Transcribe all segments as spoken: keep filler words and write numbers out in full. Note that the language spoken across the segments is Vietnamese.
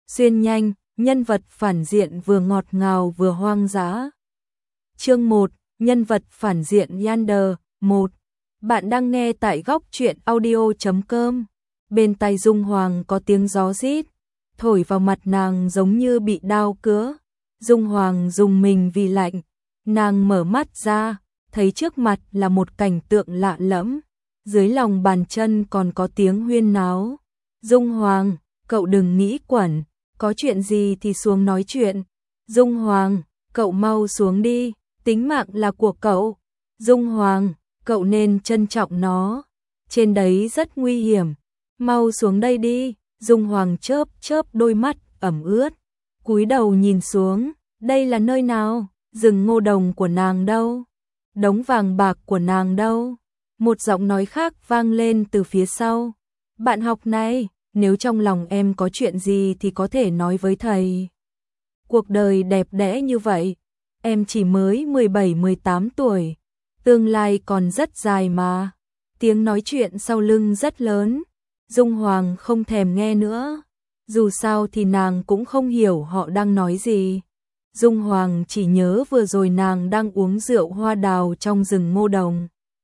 xuyên nhanh, nhân vật phản diện vừa ngọt ngào vừa hoang dã. Chương một, nhân vật phản diện Yander. một. Bạn đang nghe tại góc truyện audio chấm com. Bên tai Dung Hoàng có tiếng gió rít, thổi vào mặt nàng giống như bị đao cứa. Dung Hoàng rùng mình vì lạnh, nàng mở mắt ra, thấy trước mặt là một cảnh tượng lạ lẫm, dưới lòng bàn chân còn có tiếng huyên náo. Dung Hoàng, cậu đừng nghĩ quẩn, có chuyện gì thì xuống nói chuyện. Dung Hoàng, cậu mau xuống đi, tính mạng là của cậu. Dung Hoàng, cậu nên trân trọng nó, trên đấy rất nguy hiểm, mau xuống đây đi. Dung Hoàng chớp chớp đôi mắt ẩm ướt, cúi đầu nhìn xuống, đây là nơi nào? Rừng ngô đồng của nàng đâu? Đống vàng bạc của nàng đâu? Một giọng nói khác vang lên từ phía sau. Bạn học này, nếu trong lòng em có chuyện gì thì có thể nói với thầy. Cuộc đời đẹp đẽ như vậy, em chỉ mới mười bảy mười tám tuổi, tương lai còn rất dài mà. Tiếng nói chuyện sau lưng rất lớn, Dung Hoàng không thèm nghe nữa, dù sao thì nàng cũng không hiểu họ đang nói gì. Dung Hoàng chỉ nhớ vừa rồi nàng đang uống rượu hoa đào trong rừng ngô đồng.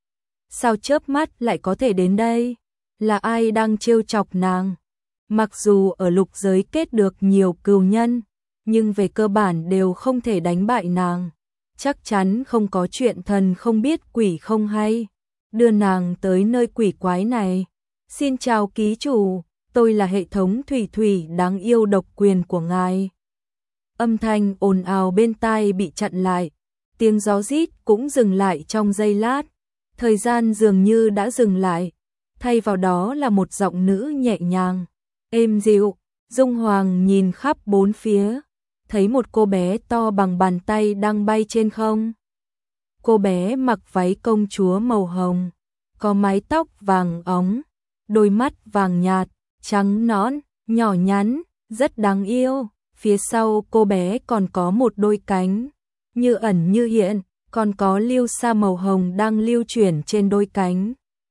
Sao chớp mắt lại có thể đến đây? Là ai đang trêu chọc nàng? Mặc dù ở lục giới kết được nhiều cừu nhân, nhưng về cơ bản đều không thể đánh bại nàng. Chắc chắn không có chuyện thần không biết quỷ không hay đưa nàng tới nơi quỷ quái này. Xin chào ký chủ, tôi là hệ thống thủy thủy đáng yêu độc quyền của ngài. Âm thanh ồn ào bên tai bị chặn lại, tiếng gió rít cũng dừng lại trong giây lát, thời gian dường như đã dừng lại, thay vào đó là một giọng nữ nhẹ nhàng, êm dịu. Dung Hoàng nhìn khắp bốn phía, thấy một cô bé to bằng bàn tay đang bay trên không. Cô bé mặc váy công chúa màu hồng, có mái tóc vàng óng, đôi mắt vàng nhạt, trắng nõn, nhỏ nhắn, rất đáng yêu. Phía sau cô bé còn có một đôi cánh, như ẩn như hiện, còn có lưu sa màu hồng đang lưu chuyển trên đôi cánh.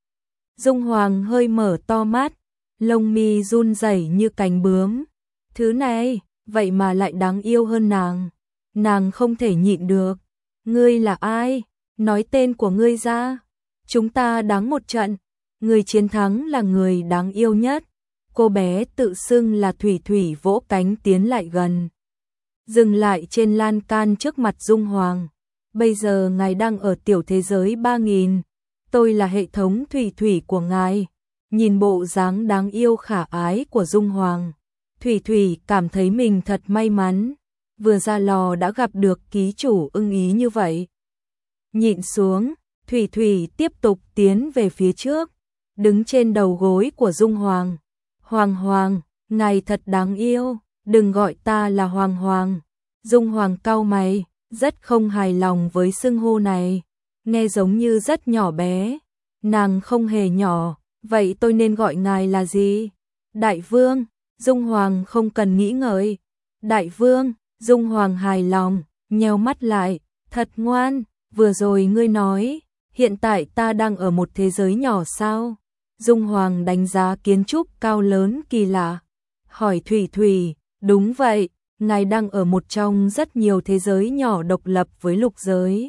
Dung Hoàng hơi mở to mắt, lông mi run rẩy như cánh bướm. Thứ này, vậy mà lại đáng yêu hơn nàng. Nàng không thể nhịn được. Ngươi là ai? Nói tên của ngươi ra. Chúng ta đánh một trận. Người chiến thắng là người đáng yêu nhất. Cô bé tự xưng là Thủy Thủy vỗ cánh tiến lại gần, dừng lại trên lan can trước mặt Dung Hoàng. Bây giờ ngài đang ở tiểu thế giới ba nghìn, tôi là hệ thống Thủy Thủy của ngài. Nhìn bộ dáng đáng yêu khả ái của Dung Hoàng, Thủy Thủy cảm thấy mình thật may mắn, vừa ra lò đã gặp được ký chủ ưng ý như vậy. Nhịn xuống, Thủy Thủy tiếp tục tiến về phía trước, đứng trên đầu gối của Dung Hoàng. Hoàng Hoàng, ngài thật đáng yêu, đừng gọi ta là Hoàng Hoàng. Dung Hoàng cau mày, rất không hài lòng với xưng hô này, nghe giống như rất nhỏ bé. Nàng không hề nhỏ, vậy tôi nên gọi ngài là gì? Đại Vương. Dung Hoàng không cần nghĩ ngợi. Đại Vương. Dung Hoàng hài lòng, nheo mắt lại, thật ngoan, vừa rồi ngươi nói, hiện tại ta đang ở một thế giới nhỏ sao? Dung Hoàng đánh giá kiến trúc cao lớn kỳ lạ, hỏi Thủy Thủy, đúng vậy, ngài đang ở một trong rất nhiều thế giới nhỏ độc lập với lục giới.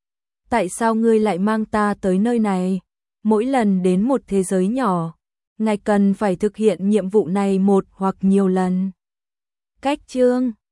Tại sao ngươi lại mang ta tới nơi này? Mỗi lần đến một thế giới nhỏ, ngài cần phải thực hiện nhiệm vụ này một hoặc nhiều lần. Cách chương